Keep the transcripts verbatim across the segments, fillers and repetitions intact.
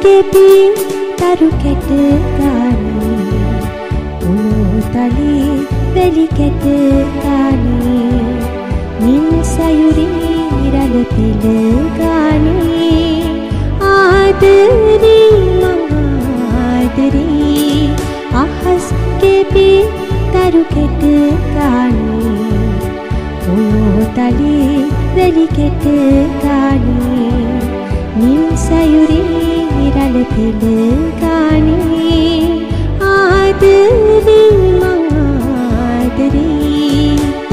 කෙපි තරු කැට ගානේ උණුතලේ වැලි කැට ගානේ මින් සයුරේ රළ පෙළ ගානේ ආදරේ මං ආදරේ අහස් කෙපි තරු කැට ගානේ උණුතලේ වැලි කැට ගානේ මින් සයුරේ රළ පෙළ ගානේ ආදරේ මං ආදරේ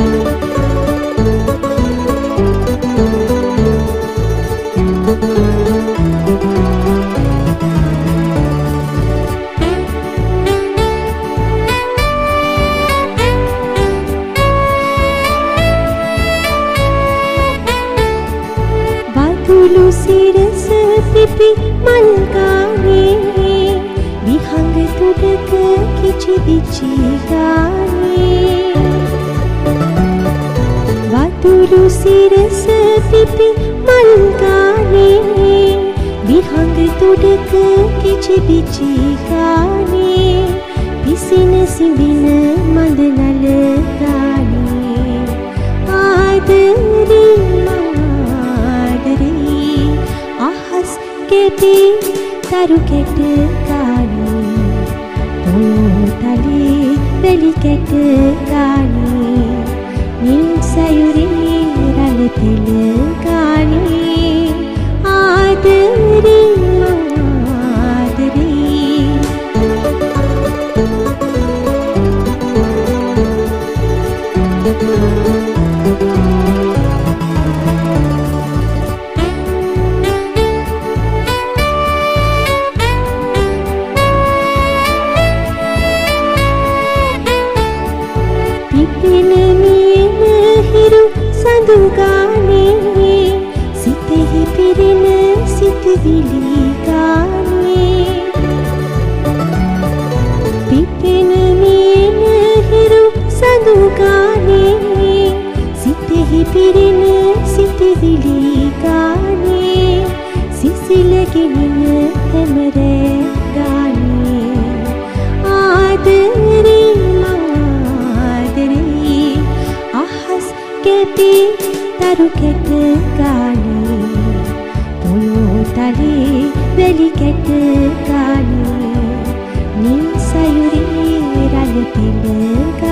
වතුළු සිරස පිපි මල් ගානේ විහංග තුඩක කිචි විචි ගානේ වතුළු සිරස පිපි මල් ගානේ විහංග තුඩක කිචි විචි ගානේ පිසින සිඹින මඳ නල ගානේ ආදරේ කෙපි තරු කැට ගානේ උණුතලේ වැලි කැට ගානේ මින් සයුරේ රළ පෙළ ගානේ ආදරේ මං ආදරේ සඳු ගානේ සිතෙහි පිරෙන සිතවිලි ගානේ පිපෙන මියන හිරු සඳු ගානේ සිතෙහි පිරෙන සිතවිලි ගානේ සිසිල ගෙනෙන හැමර ගානේ ආදරේ මං ආදරේ අහස් කෙපි තරු කැට ගානේ උණුතලේ වැලි කැට ගානේ මින් සයුරේ රළ පෙළ